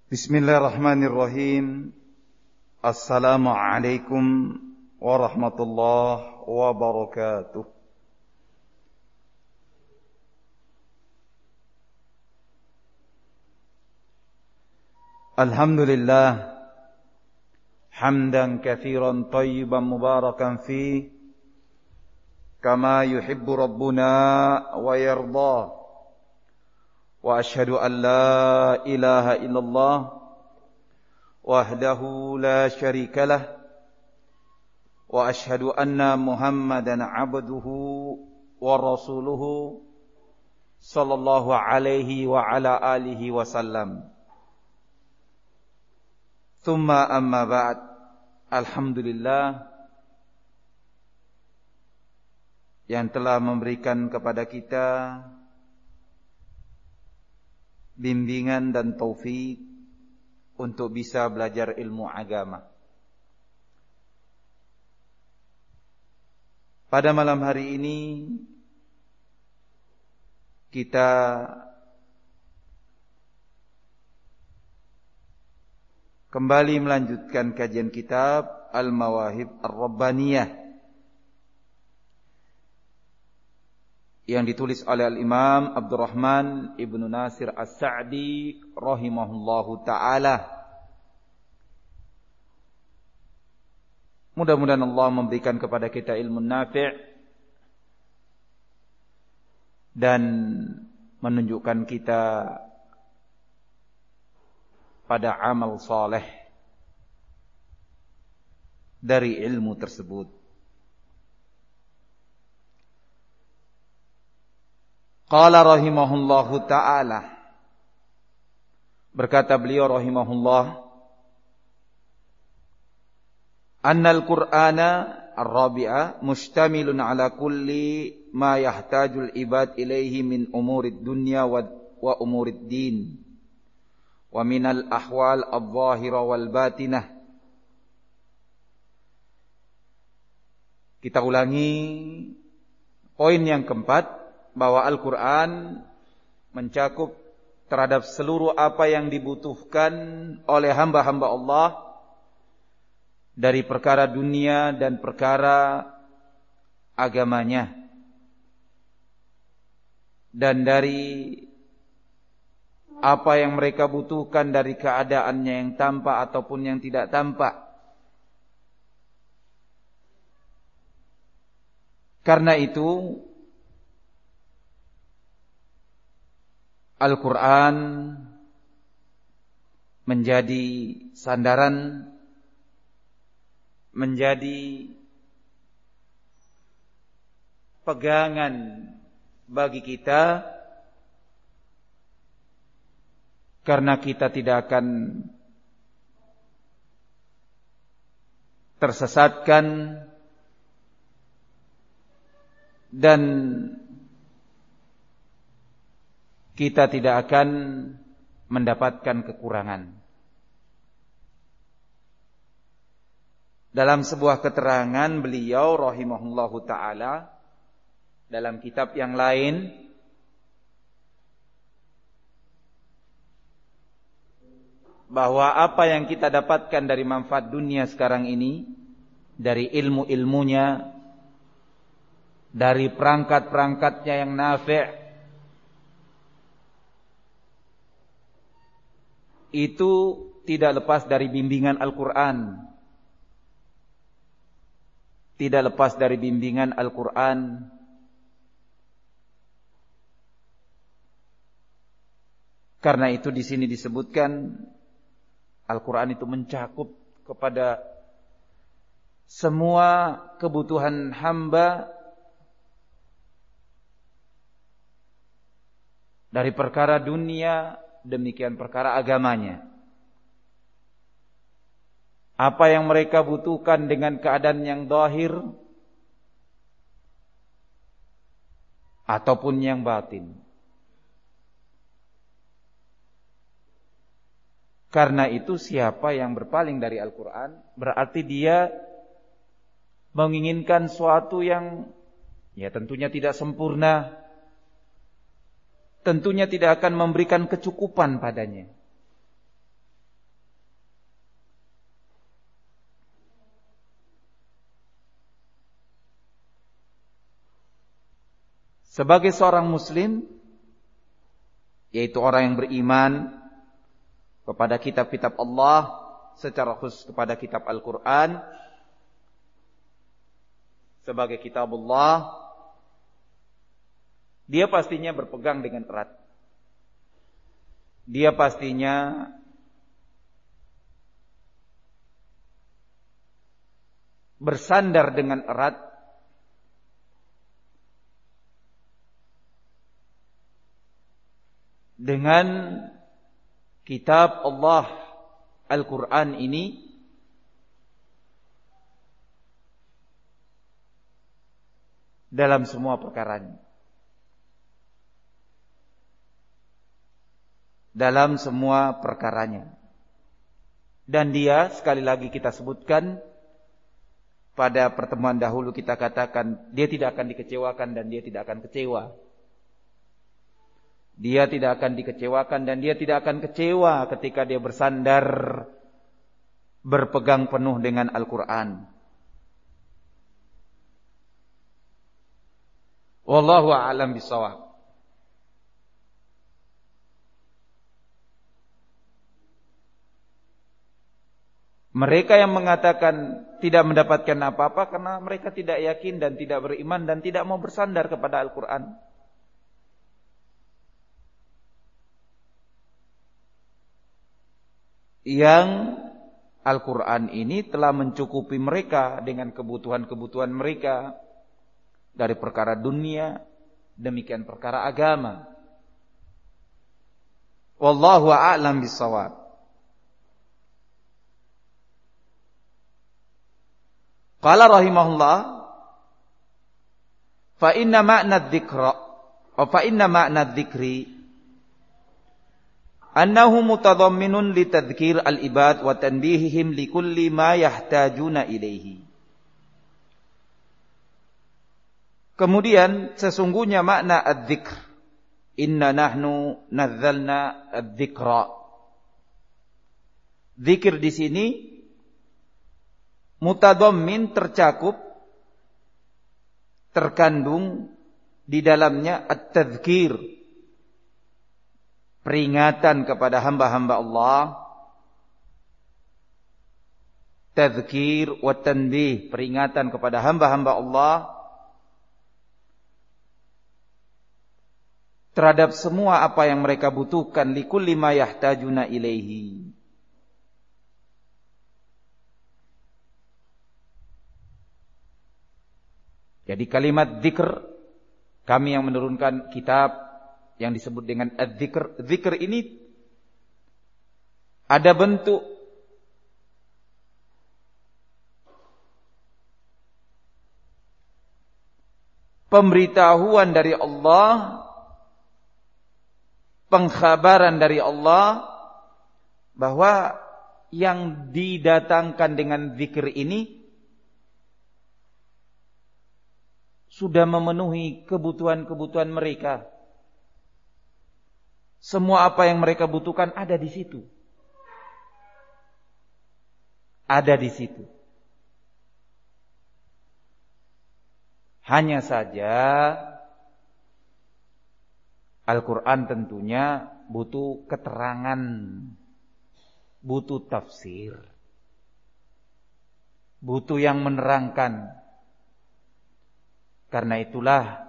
Bismillahirrahmanirrahim. Assalamualaikum warahmatullahi wabarakatuh. Alhamdulillah hamdan katsiran thayyiban mubarakan fi kama yuhibbu rabbuna wa yarda. Wa ashhadu an la ilaha illallah wahdahu la syarika lah wa ashhadu anna Muhammadan abduhu wa rasuluhu sallallahu alaihi wa ala alihi wasallam. Thumma amma ba'd. Alhamdulillah yang telah memberikan kepada kita bimbingan dan taufik untuk bisa belajar ilmu agama. Pada malam hari ini kita kembali melanjutkan kajian kitab Al-Mawahib Ar-Rabbaniyah yang ditulis oleh Al-Imam Abdurrahman Ibnu Nasir As-Sa'di rahimahullahu ta'ala. Mudah-mudahan Allah memberikan kepada kita ilmu nafi' dan menunjukkan kita pada amal saleh dari ilmu tersebut. Qala rahimahullahu ta'ala, berkata beliau rahimahullah, annal qur'ana ar-rabi'a mustamilun ala kulli ma yahtajul ibad ilaihi min umurid dunya wa umurid din wa minal ahwal adh-dhahira wal batinah. Kita ulangi poin yang keempat, bahwa Al-Quran mencakup terhadap seluruh apa yang dibutuhkan oleh hamba-hamba Allah dari perkara dunia dan perkara agamanya, dan dari apa yang mereka butuhkan dari keadaannya yang tampak ataupun yang tidak tampak. Karena itu Al-Quran menjadi sandaran, menjadi pegangan bagi kita, karena kita tidak akan tersesatkan dan kita tidak akan mendapatkan kekurangan. Dalam sebuah keterangan beliau rahimahullahu ta'ala dalam kitab yang lain, bahwa apa yang kita dapatkan dari manfaat dunia sekarang ini, dari ilmu-ilmunya, dari perangkat-perangkatnya yang nafi', itu tidak lepas dari bimbingan Al-Quran. Tidak lepas dari bimbingan Al-Quran. Karena itu di sini disebutkan Al-Quran itu mencakup kepada semua kebutuhan hamba dari perkara dunia, demikian perkara agamanya. Apa yang mereka butuhkan dengan keadaan yang zahir ataupun yang batin. Karena itu siapa yang berpaling dari Al-Quran, berarti dia menginginkan suatu yang ya tentunya tidak sempurna, tentunya tidak akan memberikan kecukupan padanya. sebagai seorang muslim, yaitu orang yang beriman kepada kitab-kitab Allah, secara khusus kepada kitab Al-Quran sebagai kitabullah, dia pastinya berpegang dengan erat. Dia pastinya bersandar dengan erat dengan kitab Allah Al-Quran ini, dalam semua perkaranya. Dalam semua perkaranya. Dan dia, sekali lagi kita sebutkan, pada pertemuan dahulu kita katakan, dia tidak akan dikecewakan dan dia tidak akan kecewa. Dia tidak akan dikecewakan dan dia tidak akan kecewa ketika dia bersandar, berpegang penuh dengan Al-Quran. Wallahu a'lam bishawab. Mereka yang mengatakan tidak mendapatkan apa-apa karena mereka tidak yakin dan tidak beriman dan tidak mau bersandar kepada Al-Quran. Yang Al-Quran ini telah mencukupi mereka dengan kebutuhan-kebutuhan mereka dari perkara dunia, demikian perkara agama. Wallahu a'lam bishawab. Qala rahimahullah, fa inna ma'na dzikra wa fa inna ma'na dzikri annahu mutadamminun li tadhkir al-ibad wa tanbihihim li kulli ma yahtajuna ilaihi. Kemudian sesungguhnya makna adz-dzikr, inna nahnu nazzalna adz-dzikra. Zikir di sini mutadammin, tercakup, terkandung di dalamnya at-tadhkir, peringatan kepada hamba-hamba Allah, tadhkir wa tanbih, peringatan kepada hamba-hamba Allah terhadap semua apa yang mereka butuhkan, likulli ma yahtajuna ilaihi. Jadi kalimat dzikr, kami yang menurunkan kitab yang disebut dengan adzikr. Zikr ini ada bentuk pemberitahuan dari Allah, pengkhabaran dari Allah bahwa yang didatangkan dengan zikr ini sudah memenuhi kebutuhan-kebutuhan mereka. Semua apa yang mereka butuhkan ada di situ. Ada di situ. Hanya saja Al-Quran tentunya butuh keterangan, butuh tafsir, butuh yang menerangkan. Karena itulah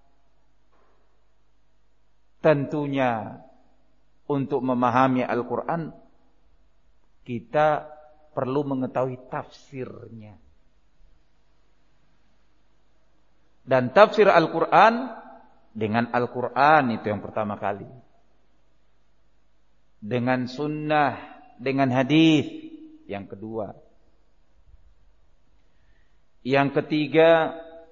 tentunya untuk memahami Al-Quran kita perlu mengetahui tafsirnya. Dan tafsir Al-Quran dengan Al-Quran itu yang pertama kali. Dengan sunnah, dengan hadis yang kedua. Yang ketiga,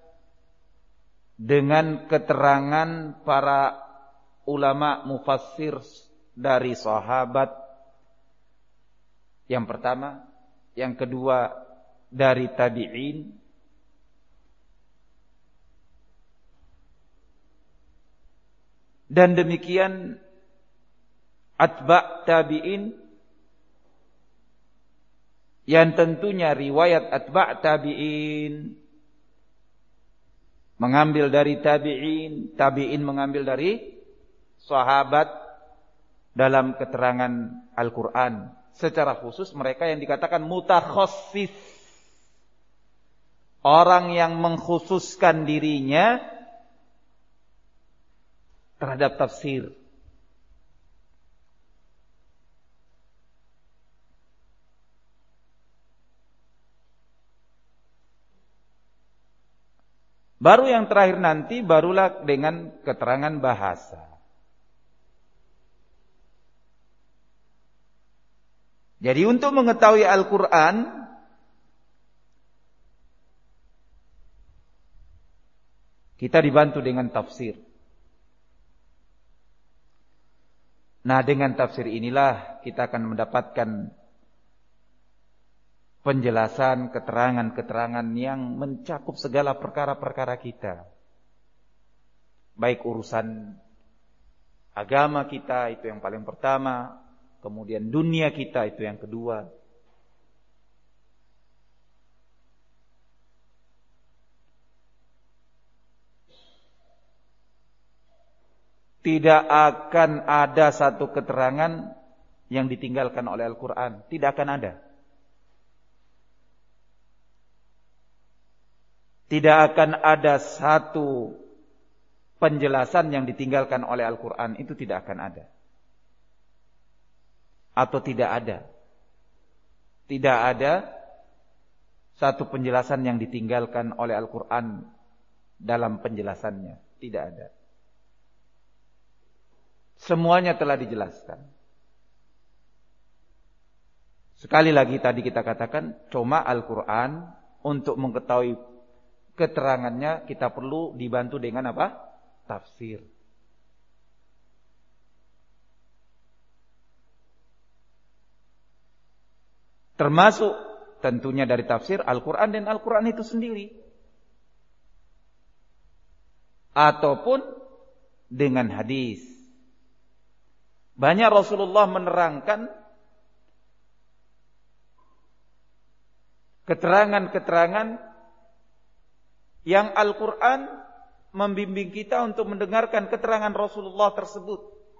dengan keterangan para ulama mufassir dari sahabat. Yang pertama, yang kedua dari tabi'in, dan demikian atba' tabi'in, yang tentunya riwayat atba' tabi'in mengambil dari tabi'in, tabi'in mengambil dari sahabat dalam keterangan Al-Quran. Secara khusus mereka yang dikatakan mutakhassis, orang yang mengkhususkan dirinya terhadap tafsir. Baru yang terakhir nanti barulah dengan keterangan bahasa. Jadi untuk mengetahui Al-Quran, kita dibantu dengan tafsir. Nah, dengan tafsir inilah kita akan mendapatkan penjelasan, keterangan-keterangan yang mencakup segala perkara-perkara kita. Baik urusan agama kita, itu yang paling pertama. Kemudian dunia kita, itu yang kedua. Tidak akan ada satu keterangan yang ditinggalkan oleh Al-Quran. Tidak akan ada. Tidak akan ada satu penjelasan yang ditinggalkan oleh Al-Quran. Itu tidak akan ada. Atau tidak ada. Tidak ada satu penjelasan yang ditinggalkan oleh Al-Quran dalam penjelasannya. Tidak ada. Semuanya telah dijelaskan. Sekali lagi tadi kita katakan, cuma Al-Quran untuk mengetahui keterangannya kita perlu dibantu dengan apa? Tafsir. Termasuk tentunya dari tafsir Al-Quran dan Al-Quran itu sendiri. Ataupun dengan hadis. Banyak Rasulullah menerangkan keterangan-keterangan yang Al-Quran membimbing kita untuk mendengarkan keterangan Rasulullah tersebut.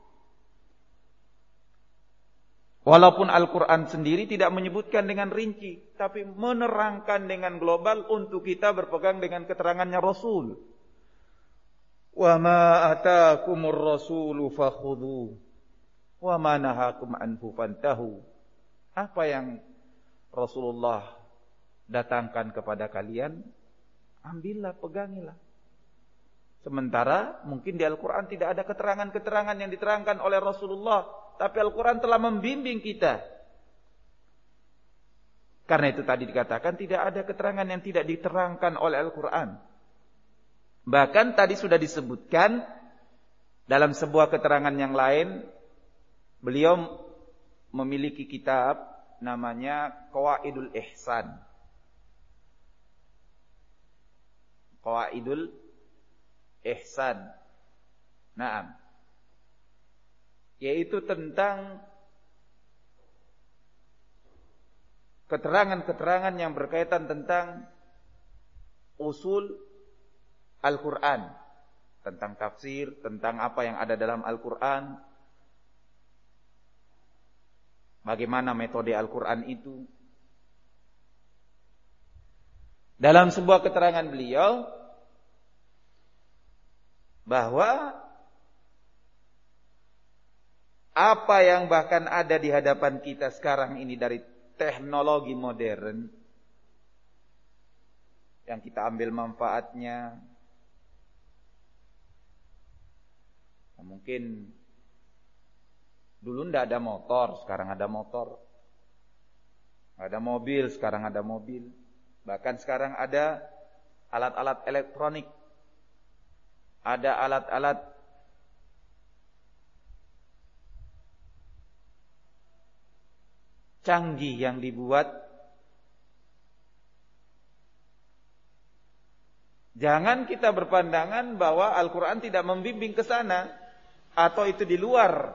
Walaupun Al-Quran sendiri tidak menyebutkan dengan rinci, tapi menerangkan dengan global untuk kita berpegang dengan keterangannya Rasul. Wa ma ataakumur rasulu fakhudhu wa ma nahakum anhu fantahu. Apa yang Rasulullah datangkan kepada kalian, ambillah, pegangilah. Sementara mungkin di Al-Quran tidak ada keterangan-keterangan yang diterangkan oleh Rasulullah, tapi Al-Quran telah membimbing kita. Karena itu tadi dikatakan tidak ada keterangan yang tidak diterangkan oleh Al-Quran. Bahkan tadi sudah disebutkan dalam sebuah keterangan yang lain, beliau memiliki kitab namanya Qawaidul Ihsan. Qawaidul Ihsan. Naam. Yaitu tentang keterangan-keterangan yang berkaitan tentang usul Al-Quran. Tentang tafsir, tentang apa yang ada dalam Al-Quran. Bagaimana metode Al-Quran itu. Dalam sebuah keterangan beliau bahwa apa yang bahkan ada di hadapan kita sekarang ini dari teknologi modern yang kita ambil manfaatnya, mungkin dulu ndak ada motor, sekarang ada motor. Nggak ada mobil, sekarang ada mobil. Bahkan sekarang ada alat-alat elektronik. Ada alat-alat canggih yang dibuat. Jangan kita berpandangan bahwa Al-Quran tidak membimbing ke sana, atau itu di luar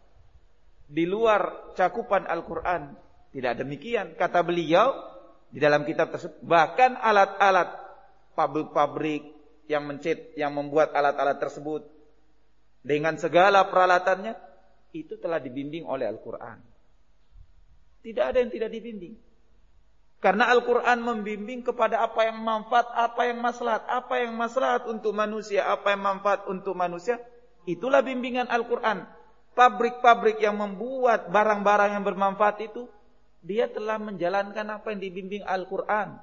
cakupan Al-Quran. Tidak demikian. Kata beliau di dalam kitab tersebut, bahkan alat-alat pabrik-pabrik yang mencet, yang membuat alat-alat tersebut dengan segala peralatannya, itu telah dibimbing oleh Al-Quran. Tidak ada yang tidak dibimbing. Karena Al-Quran membimbing kepada apa yang manfaat, apa yang maslahat untuk manusia, apa yang manfaat untuk manusia. Itulah bimbingan Al-Quran. Pabrik-pabrik yang membuat barang-barang yang bermanfaat itu, dia telah menjalankan apa yang dibimbing Al-Quran.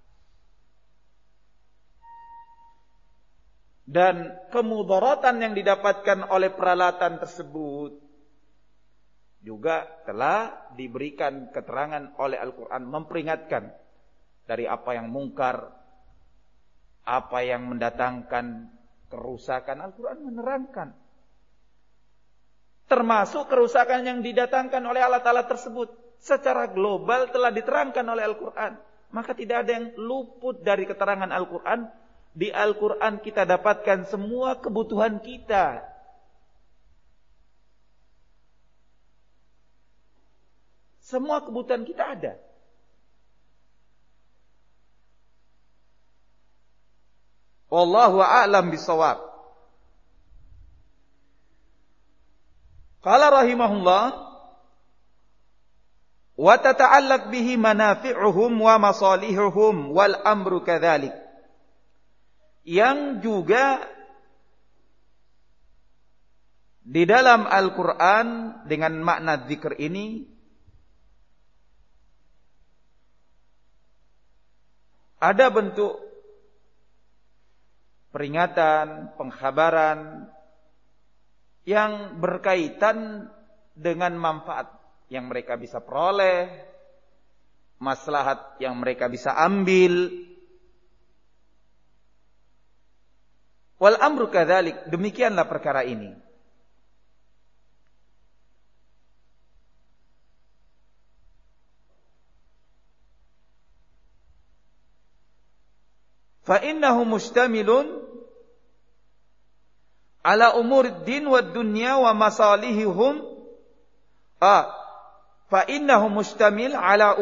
Dan kemudaratan yang didapatkan oleh peralatan tersebut juga telah diberikan keterangan oleh Al-Quran, memperingatkan dari apa yang mungkar, apa yang mendatangkan kerusakan. Al-Quran menerangkan, termasuk kerusakan yang didatangkan oleh alat-alat tersebut secara global telah diterangkan oleh Al-Quran. Maka tidak ada yang luput dari keterangan Al-Quran. Di Al-Quran kita dapatkan semua kebutuhan kita. Semua kebutuhan kita ada. Wallahu a'lam bishawab. Qala rahimahullah, wa tata'allaq bihi manafi'uhum wa masalihuhum wal amru kadzalik. Yang juga di dalam Al-Quran dengan makna dzikir ini ada bentuk peringatan, pengkhabaran yang berkaitan dengan manfaat yang mereka bisa peroleh, maslahat yang mereka bisa ambil. Wal amru kadzalik, demikianlah perkara ini. Fa innahu mustamilun ala umurid din wad dunya wa masalihihum. Fa innahu mustamil ala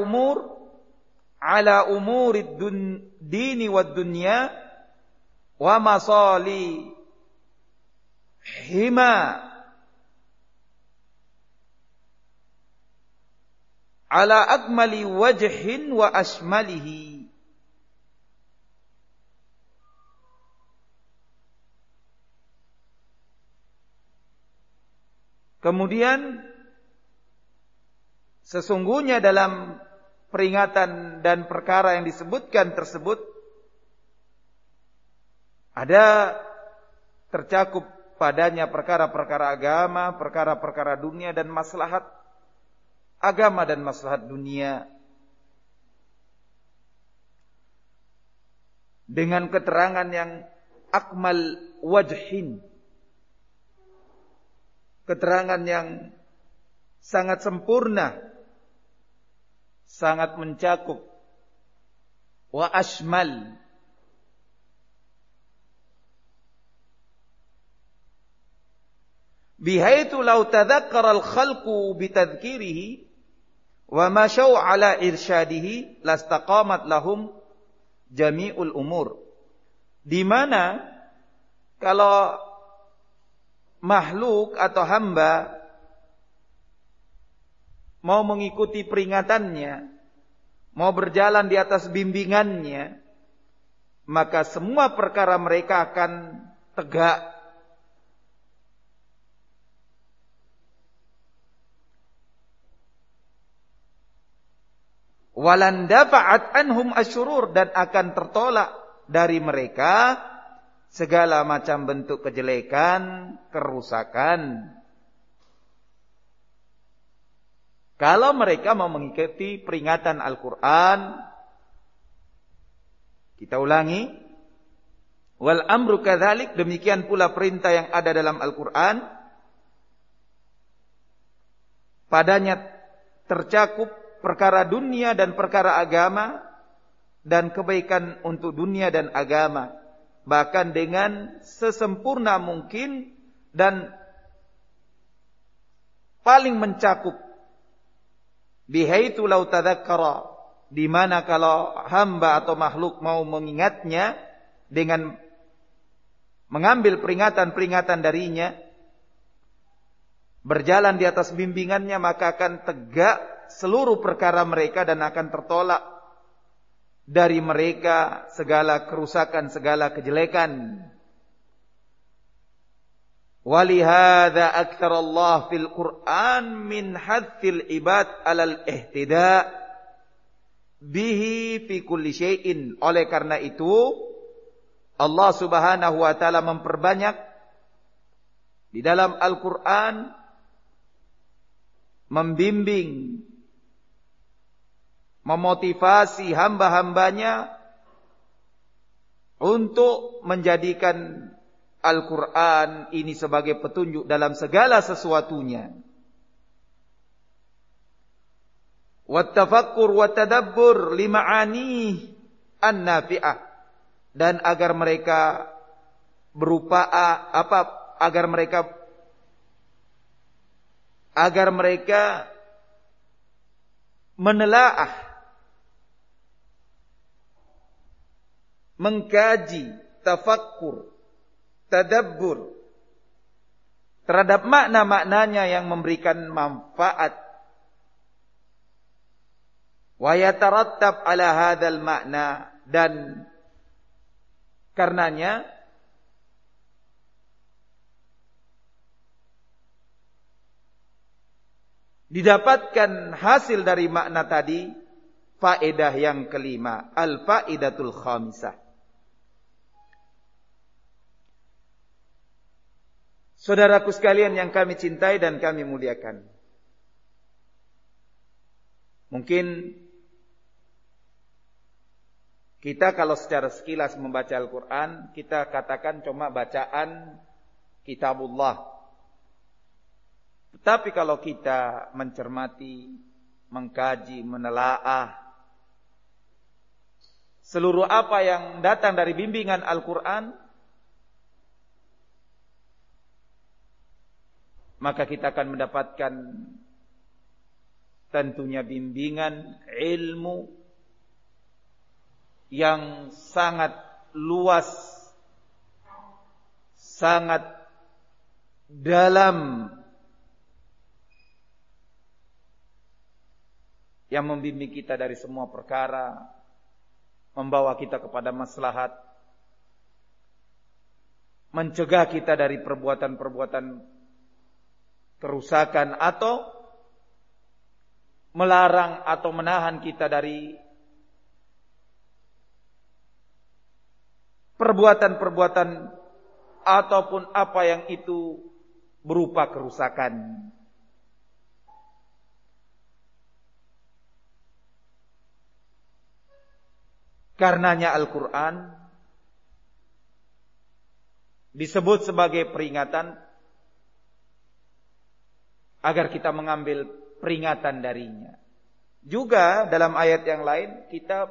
umurid din wad dunya wa masalihima ala akmali wajhin wa ashmalihi. Kemudian sesungguhnya dalam peringatan dan perkara yang disebutkan tersebut ada tercakup padanya perkara-perkara agama, perkara-perkara dunia dan maslahat agama dan maslahat dunia. Dengan keterangan yang akmal wajhin, keterangan yang sangat sempurna, sangat mencakup, wa ashmal, bihaitsu law tadzakkara al-khalqu bitadhkirihi wa mashaw ala irsyadihi lastaqamat lahum jami'ul umur. Di mana kalau makhluk atau hamba mau mengikuti peringatannya, mau berjalan di atas bimbingannya, maka semua perkara mereka akan tegak. Walan dafa'at anhum asyurur, dan akan tertolak dari mereka segala macam bentuk kejelekan, kerusakan. Kalau mereka mau mengikuti peringatan Al-Quran, kita ulangi, wal amru kadzalik, demikian pula perintah yang ada dalam Al-Quran, padanya tercakup perkara dunia dan perkara agama dan kebaikan untuk dunia dan agama, bahkan dengan sesempurna mungkin dan paling mencakup. Bihaitsu law tadzakkara, di mana kalau hamba atau makhluk mau mengingatnya dengan mengambil peringatan-peringatan darinya, berjalan di atas bimbingannya, maka akan tegak seluruh perkara mereka dan akan tertolak dari mereka segala kerusakan, segala kejelekan. Walihada aktsarallahu fil Qur'an min hathil ibad alal ihtida bihi fi kulli syai'in. Oleh karena itu Allah Subhanahu wa taala memperbanyak di dalam Al-Qur'an membimbing, memotivasi hamba-hambanya untuk menjadikan Al-Quran ini sebagai petunjuk dalam segala sesuatunya. Wattafakkur wattadabbur lima'ani an-nafi'ah. Dan agar mereka agar mereka menelaah, mengkaji, tafakkur, tadabbur terhadap makna-maknanya yang memberikan manfaat. Wa yatarattab ala hadzal makna, dan karenanya didapatkan hasil dari makna tadi faedah yang kelima, al-faidatul khamisah. Saudaraku sekalian yang kami cintai dan kami muliakan, mungkin kita kalau secara sekilas membaca Al-Quran, kita katakan cuma bacaan kitabullah. Tetapi kalau kita mencermati, mengkaji, menelaah seluruh apa yang datang dari bimbingan Al-Quran, maka kita akan mendapatkan tentunya bimbingan ilmu yang sangat luas, sangat dalam, yang membimbing kita dari semua perkara, membawa kita kepada maslahat, mencegah kita dari perbuatan-perbuatan kerusakan, atau melarang atau menahan kita dari perbuatan-perbuatan ataupun apa yang itu berupa kerusakan. Karenanya Al-Quran disebut sebagai peringatan agar kita mengambil peringatan darinya. Juga dalam ayat yang lain kita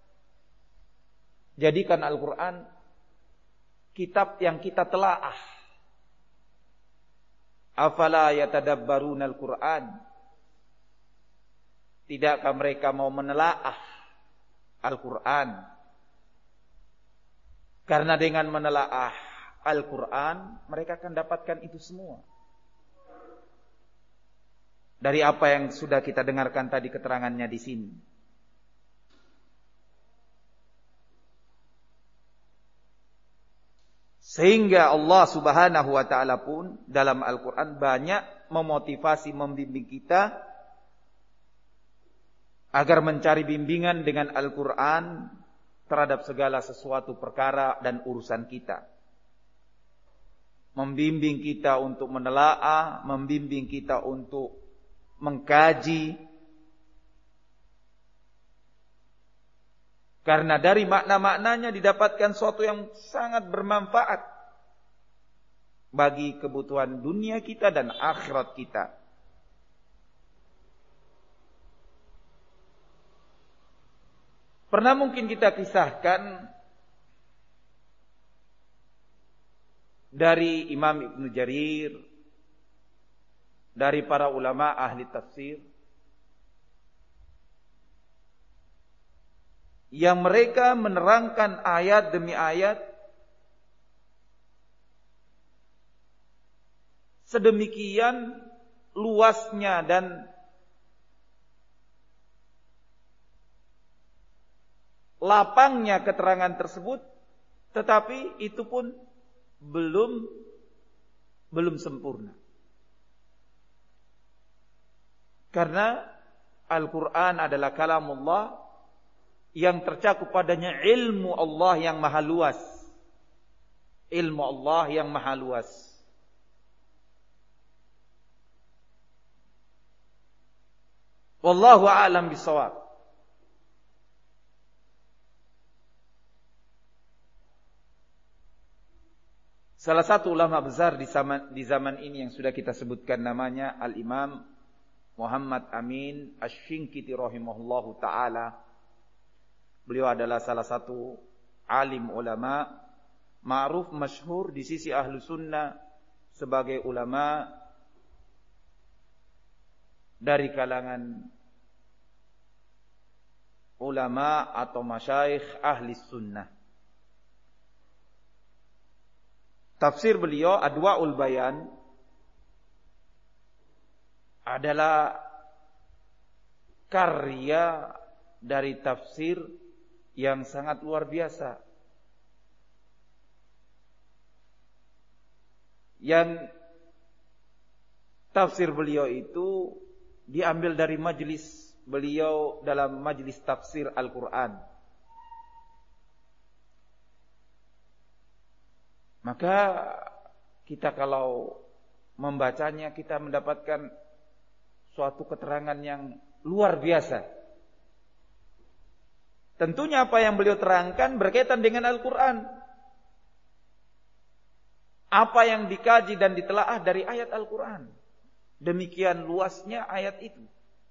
jadikan Al-Quran kitab yang kita telaah. Afala yatadabbaruna Al-Quran. Tidakkah mereka mau menelaah Al-Quran? Karena dengan menelaah Al-Quran, mereka akan dapatkan itu semua. Dari apa yang sudah kita dengarkan tadi keterangannya di sini. Sehingga Allah Subhanahu wa taala pun dalam Al-Quran banyak memotivasi, membimbing kita agar mencari bimbingan dengan Al-Quran terhadap segala sesuatu perkara dan urusan kita. Membimbing kita untuk menelaah, membimbing kita untuk mengkaji. Karena dari makna-maknanya didapatkan sesuatu yang sangat bermanfaat bagi kebutuhan dunia kita dan akhirat kita. Pernah mungkin kita kisahkan dari Imam Ibnu Jarir, dari para ulama ahli tafsir, yang mereka menerangkan ayat demi ayat sedemikian luasnya dan lapangnya keterangan tersebut, tetapi itu pun belum sempurna. Karena Al-Quran adalah kalamullah yang tercakup padanya ilmu Allah yang maha luas. Ilmu Allah yang maha luas. Wallahu a'lam bishawab. Salah satu ulama besar di zaman ini yang sudah kita sebutkan namanya Al-Imam Muhammad Amin Asy-Syinkiti rahimahullahu ta'ala. Beliau adalah salah satu alim ulama, ma'ruf masyhur di sisi ahlu sunnah sebagai ulama dari kalangan ulama atau masyayikh ahli sunnah. Tafsir beliau Adwa'ul Bayan adalah karya dari tafsir yang sangat luar biasa, yang tafsir beliau itu diambil dari majelis beliau dalam majelis tafsir Al-Quran. Maka kita kalau membacanya, kita mendapatkan suatu keterangan yang luar biasa. Tentunya apa yang beliau terangkan berkaitan dengan Al-Quran. Apa yang dikaji dan ditelaah dari ayat Al-Quran. Demikian luasnya ayat itu.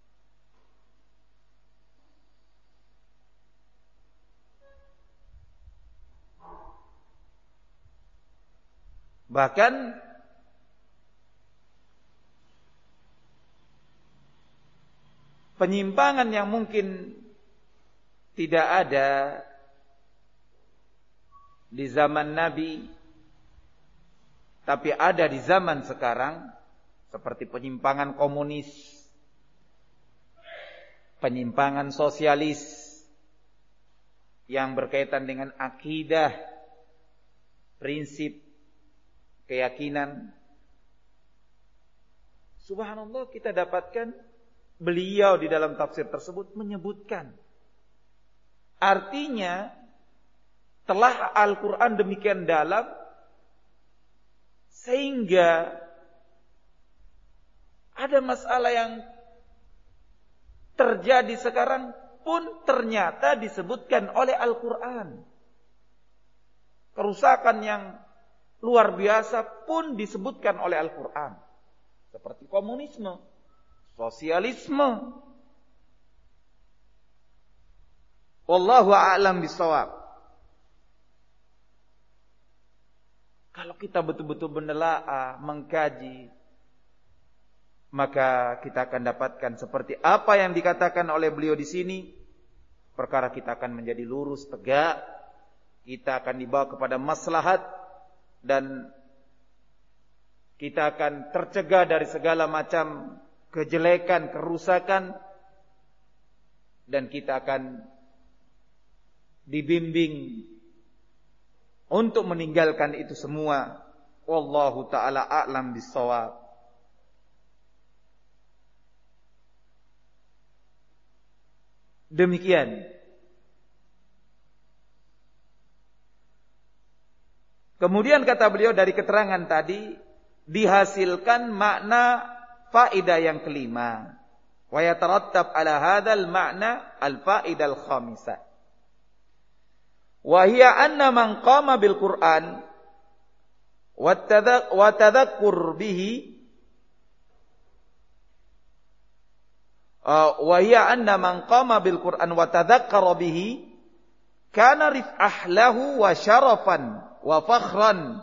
Bahkan penyimpangan yang mungkin tidak ada di zaman Nabi, tapi ada di zaman sekarang, seperti penyimpangan komunis, penyimpangan sosialis yang berkaitan dengan akidah, prinsip, keyakinan. Subhanallah, kita dapatkan beliau di dalam tafsir tersebut menyebutkan. Artinya telah Al-Quran demikian dalam sehingga ada masalah yang terjadi sekarang pun ternyata disebutkan oleh Al-Quran. Kerusakan yang luar biasa pun disebutkan oleh Al-Quran. Seperti komunisme, sosialisme. Wallahu a'lam bishawab. Kalau kita betul-betul menelaah, mengkaji, maka kita akan dapatkan seperti apa yang dikatakan oleh beliau di sini. Perkara kita akan menjadi lurus, tegak. Kita akan dibawa kepada maslahat. Dan kita akan tercegah dari segala macam kejelekan, kerusakan. Dan kita akan dibimbing untuk meninggalkan itu semua. Wallahu ta'ala a'lam bishawab. Demikian. Kemudian kata beliau dari keterangan tadi dihasilkan makna faedah yang kelima. Wa yatarattab ala hadzal makna al-faedah al-khamisah. Wa hiya anna man qama bil Qur'an wa tadhakkur bihi wa hiya anna man qama bil Qur'an wa tadhakkara bihi kana rif'ah lahu wa syarafan wa fakhran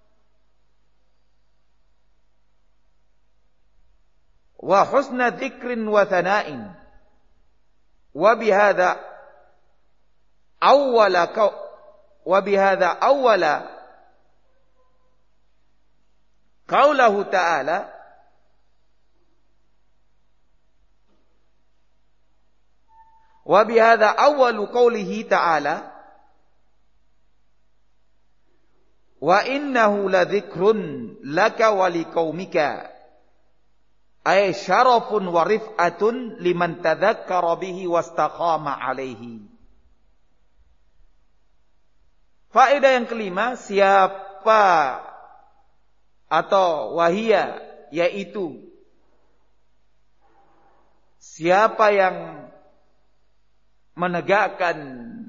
wa husna dzikrin wa thana'in wa bihadza Qaulahu ta'ala, wa bihadza awwalu qaulihi ta'ala, wa innahu ladzikrun laka wa liqaumika, ay syarafun wa rif'atun liman tadzakkara bihi wastaqama alaihi. Faedah yang kelima, siapa atau wahia, yaitu siapa yang menegakkan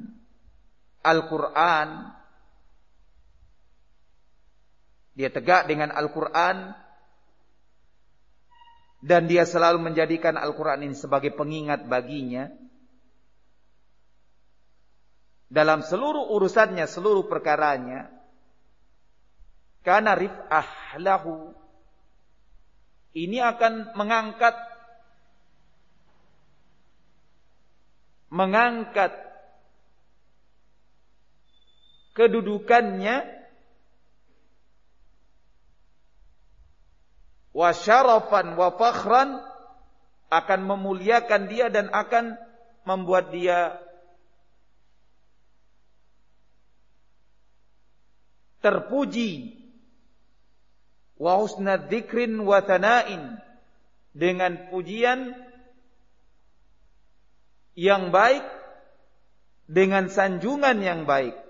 Al-Quran, dia tegak dengan Al-Quran, dan dia selalu menjadikan Al-Quran ini sebagai pengingat baginya dalam seluruh urusannya, seluruh perkaranya. Karena rif'ah lahu, ini akan mengangkat kedudukannya, wa syarafan wa fakhran, akan memuliakan dia dan akan membuat dia terpuji, wa husna dzikrin wa thana'in, dengan pujian yang baik, dengan sanjungan yang baik.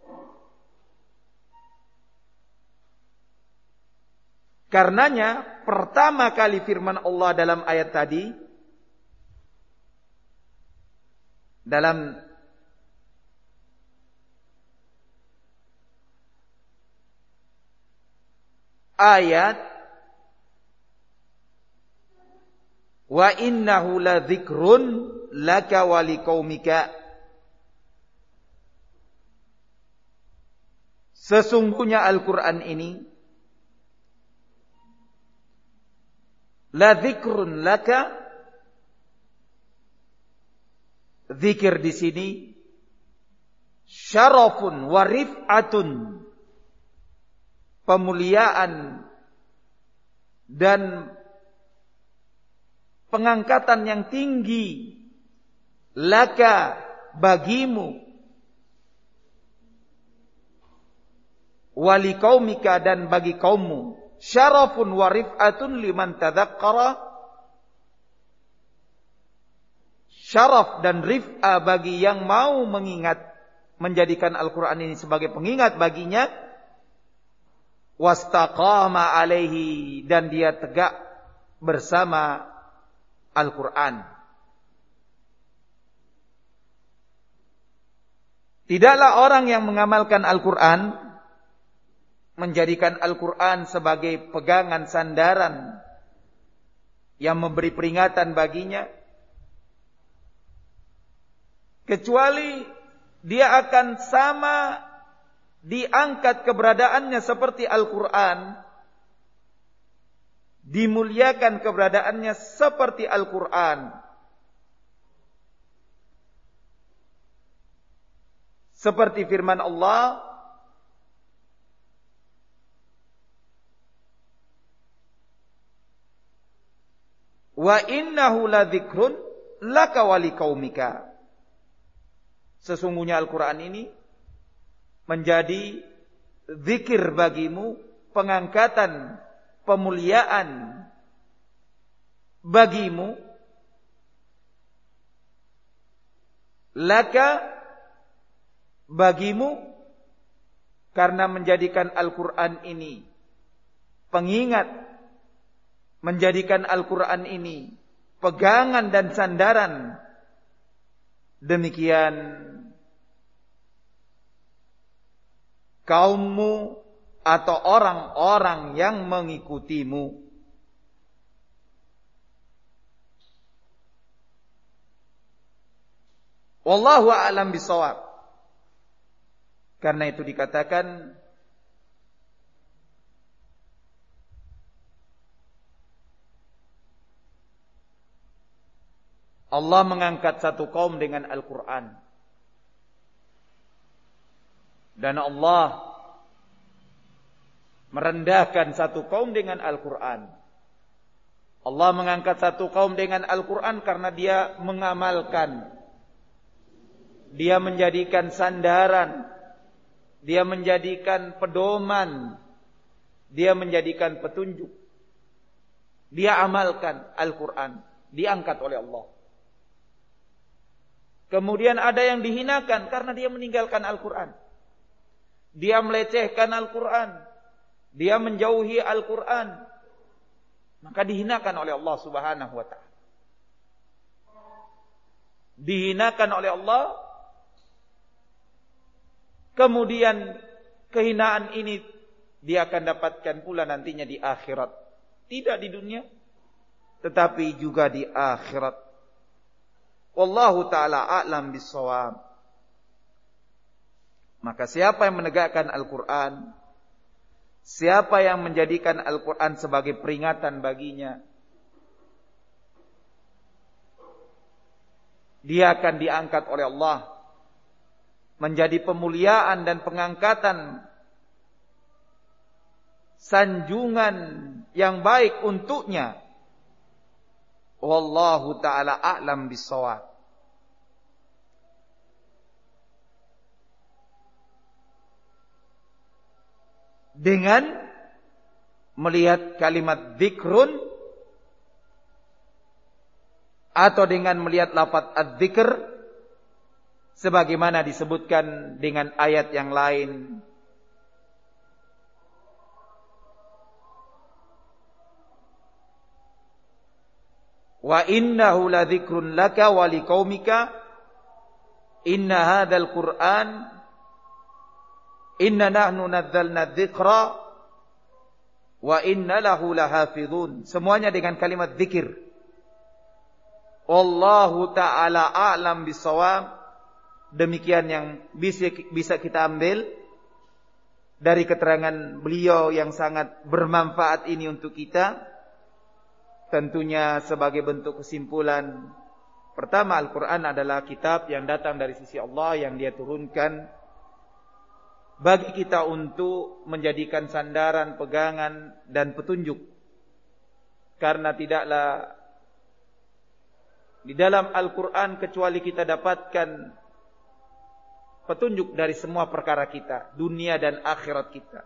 Karenanya pertama kali firman Allah dalam ayat tadi, dalam ayat wa innahu ladzikrun laka wa liqaumika, sesungguhnya Al-Quran ini ladzikrun laka, zikir di sini syarafun wa rif'atun, pemuliaan dan pengangkatan yang tinggi, laka, bagimu, wali qaumika, dan bagi kaummu. Syarafun wa rif'atun liman tadzakkara, syaraf dan rif'ah bagi yang mau mengingat, menjadikan Al-Quran ini sebagai pengingat baginya, wastaqama alaihi, dan dia tegak bersama Al-Quran. Tidaklah orang yang mengamalkan Al-Quran, menjadikan Al-Quran sebagai pegangan sandaran yang memberi peringatan baginya, kecuali dia akan sama diangkat keberadaannya seperti Al-Quran, dimuliakan keberadaannya seperti Al-Quran. Seperti firman Allah, wa innahu ladzikrun laka wa liqaumika, sesungguhnya Al-Quran ini menjadi zikir bagimu, pengangkatan, pemuliaan bagimu, laka, bagimu, karena menjadikan Al-Quran ini pengingat, menjadikan Al-Quran ini pegangan dan sandaran. Demikian kaummu atau orang-orang yang mengikutimu. Wallahu a'lam bishawab. Karena itu dikatakan Allah mengangkat satu kaum dengan Al-Quran, dan Allah merendahkan satu kaum dengan Al-Quran. Allah mengangkat satu kaum dengan Al-Quran karena dia mengamalkan. Dia menjadikan sandaran. Dia menjadikan pedoman. Dia menjadikan petunjuk. Dia amalkan Al-Quran. Diangkat oleh Allah. Kemudian ada yang dihinakan karena dia meninggalkan Al-Quran. Dia melecehkan Al-Quran. Dia menjauhi Al-Quran. Maka dihinakan oleh Allah Subhanahu wa ta'ala. Dihinakan oleh Allah. Kemudian kehinaan ini dia akan dapatkan pula nantinya di akhirat. Tidak di dunia, tetapi juga di akhirat. Wallahu ta'ala a'lam bis-shawab. Maka siapa yang menegakkan Al-Quran, siapa yang menjadikan Al-Quran sebagai peringatan baginya, dia akan diangkat oleh Allah menjadi pemuliaan dan pengangkatan, sanjungan yang baik untuknya. Wallahu ta'ala a'lam bis-shawab. Dengan melihat kalimat dzikrun atau dengan melihat lafaz adz-dzikr sebagaimana disebutkan dengan ayat yang lain. Wa innahu ladzikrun laka wa liqaumika inna hadzal qur'an inna nahnu nazzalna dzikra wa inna lahu lahafizun. Semuanya dengan kalimat zikir. Wallahu ta'ala a'lam bis-shawab. Demikian yang bisa kita ambil dari keterangan beliau yang sangat bermanfaat ini untuk kita. Tentunya sebagai bentuk kesimpulan, pertama, Al-Quran adalah kitab yang datang dari sisi Allah, yang dia turunkan bagi kita untuk menjadikan sandaran, pegangan, dan petunjuk. Karena tidaklah di dalam Al-Quran kecuali kita dapatkan petunjuk dari semua perkara kita, dunia dan akhirat kita.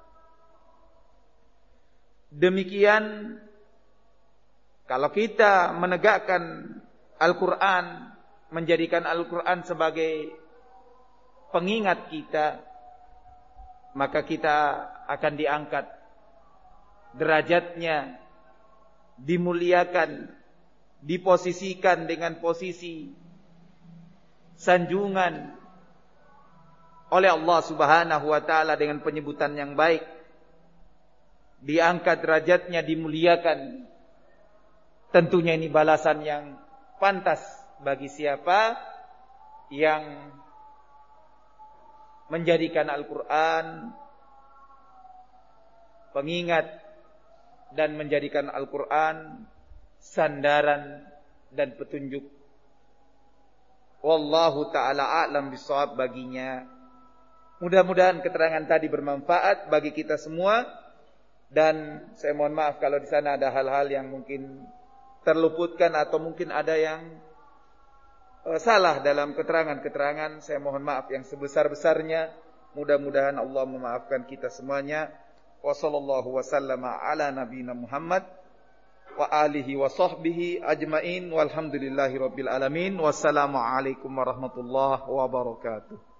Demikian kalau kita menegakkan Al-Quran, menjadikan Al-Quran sebagai pengingat kita, maka kita akan diangkat derajatnya, dimuliakan, diposisikan dengan posisi sanjungan oleh Allah Subhanahu wa ta'ala dengan penyebutan yang baik. Diangkat derajatnya, dimuliakan. Tentunya ini balasan yang pantas bagi siapa yang menjadikan Al-Quran pengingat dan menjadikan Al-Quran sandaran dan petunjuk. Wallahu ta'ala a'lam bis-shawab baginya. Mudah-mudahan keterangan tadi bermanfaat bagi kita semua. Dan saya mohon maaf kalau di sana ada hal-hal yang mungkin terluputkan atau mungkin ada yang salah dalam keterangan-keterangan. Saya mohon maaf yang sebesar-besarnya. Mudah-mudahan Allah memaafkan kita semuanya. Wa sallallahu wasallama ala nabiyina Muhammad wa alihi wa sahbihi ajmain walhamdulillahi rabbil alamin. Wassalamualaikum warahmatullahi wabarakatuh.